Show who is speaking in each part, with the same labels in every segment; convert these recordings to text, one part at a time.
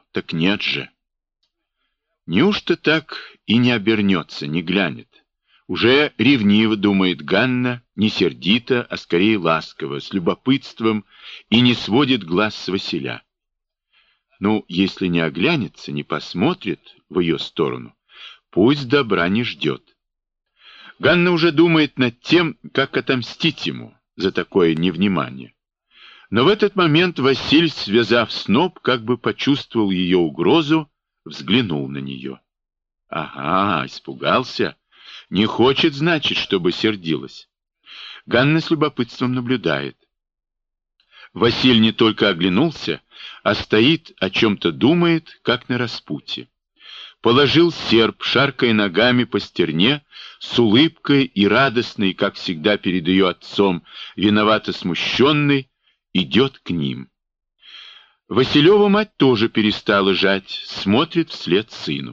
Speaker 1: так нет же. Неужто так и не обернется, не глянет? Уже ревниво думает Ганна, не сердито, а скорее ласково, с любопытством, и не сводит глаз с Василя. Ну, если не оглянется, не посмотрит в ее сторону, пусть добра не ждет. Ганна уже думает над тем, как отомстить ему за такое невнимание. Но в этот момент Василь, связав сноп, как бы почувствовал ее угрозу, взглянул на нее. Ага, испугался. Не хочет, значит, чтобы сердилась. Ганна с любопытством наблюдает. Василь не только оглянулся, а стоит, о чем-то думает, как на распутье. Положил серп, шаркая ногами по стерне, с улыбкой и радостной, как всегда перед ее отцом, виновато смущенной, идет к ним. Василева мать тоже перестала жать, смотрит вслед сыну.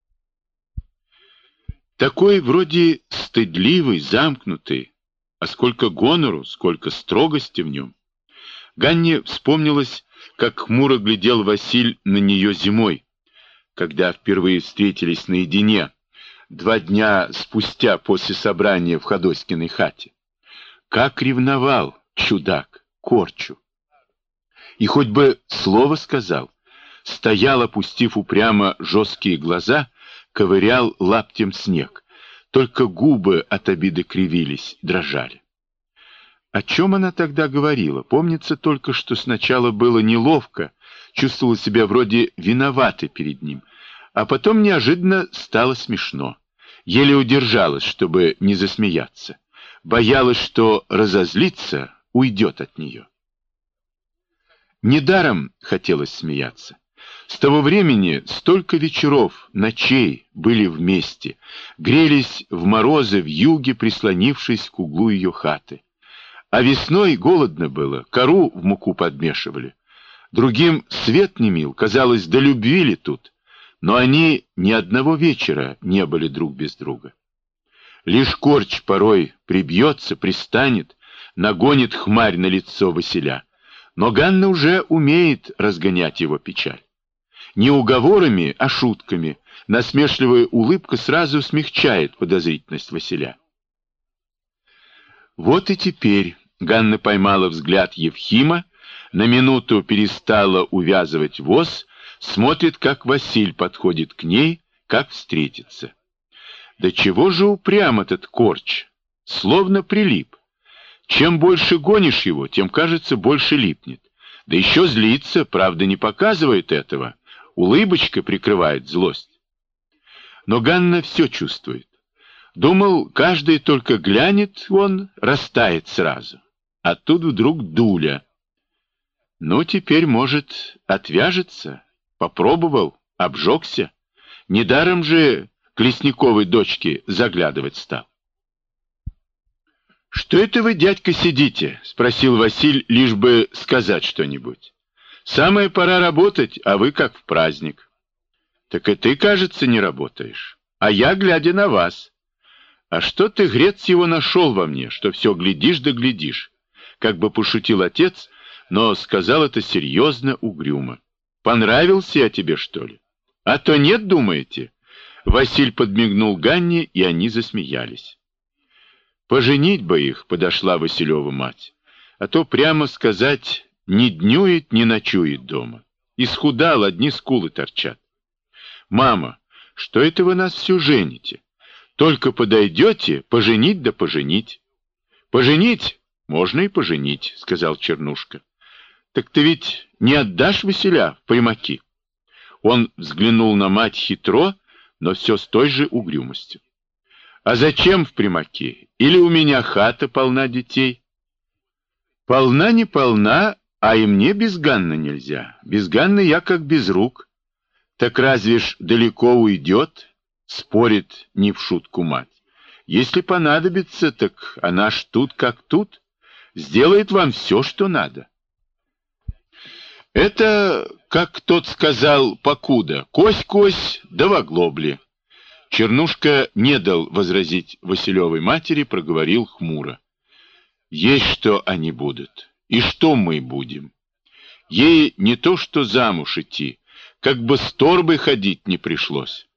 Speaker 1: Такой вроде стыдливый, замкнутый, а сколько гонору, сколько строгости в нем. Ганне вспомнилось, как хмуро глядел Василь на нее зимой, когда впервые встретились наедине, 2 дня спустя после собрания в Ходоськиной хате. Как ревновал, чудак, Корчу. И хоть бы слово сказал, стоял, опустив упрямо жесткие глаза, ковырял лаптем снег, только губы от обиды кривились, дрожали. О чем она тогда говорила? Помнится только, что сначала было неловко, чувствовала себя вроде виноватой перед ним, а потом неожиданно стало смешно. Еле удержалась, чтобы не засмеяться. Боялась, что разозлится, уйдет от нее. Недаром хотелось смеяться. С того времени столько вечеров, ночей были вместе, грелись в морозы, в юге, прислонившись к углу ее хаты. А весной голодно было, кору в муку подмешивали. Другим свет не мил, казалось, до любви ли тут, но они ни одного вечера не были друг без друга. Лишь Корч порой прибьется, пристанет, нагонит хмарь на лицо Василя, но Ганна уже умеет разгонять его печаль. Не уговорами, а шутками, насмешливая улыбка сразу смягчает подозрительность Василя. Вот и теперь Ганна поймала взгляд Евхима, на минуту перестала увязывать воз, смотрит, как Василь подходит к ней, как встретится. Да чего же упрям этот Корч, словно прилип. Чем больше гонишь его, тем, кажется, больше липнет. Да еще злится, правда, не показывает этого. Улыбочка прикрывает злость. Но Ганна все чувствует. Думал, каждый только глянет, он растает сразу. А тут вдруг Дуля. Ну, теперь, может, отвяжется. Попробовал, обжегся. Недаром же к Лесниковой дочке заглядывать стал. «Что это вы, дядька, сидите?» — спросил Василь, лишь бы сказать что-нибудь. «Самая пора работать, а вы как в праздник». «Так и ты, кажется, не работаешь. А я, глядя на вас. А что ты, грец, его нашел во мне, что все глядишь да глядишь?» Как бы пошутил отец, но сказал это серьезно, угрюмо. «Понравился я тебе, что ли? А то нет, думаете?» Василь подмигнул Ганне, и они засмеялись. «Поженить бы их», — подошла Василева мать, «а то, прямо сказать, не днюет, не ночует дома. Исхудал, одни скулы торчат. Мама, что это вы нас все жените? Только подойдете, поженить да поженить». «Поженить? Можно и поженить», — сказал Чернушка. «Так ты ведь не отдашь Василя в примаки?» Он взглянул на мать хитро, но все с той же угрюмостью. «А зачем в примаки? Или у меня хата полна детей?» «Полна не полна, а и мне без Ганны нельзя. Без Ганны я как без рук. Так разве ж далеко уйдет?» — спорит не в шутку мать. «Если понадобится, так она ж тут как тут. Сделает вам все, что надо». Это, как тот сказал покуда, кось-кось да в оглобле. Чернушка не дал возразить Василевой матери, проговорил хмуро. «Есть что они будут, и что мы будем. Ей не то что замуж идти, как бы с торбой ходить не пришлось.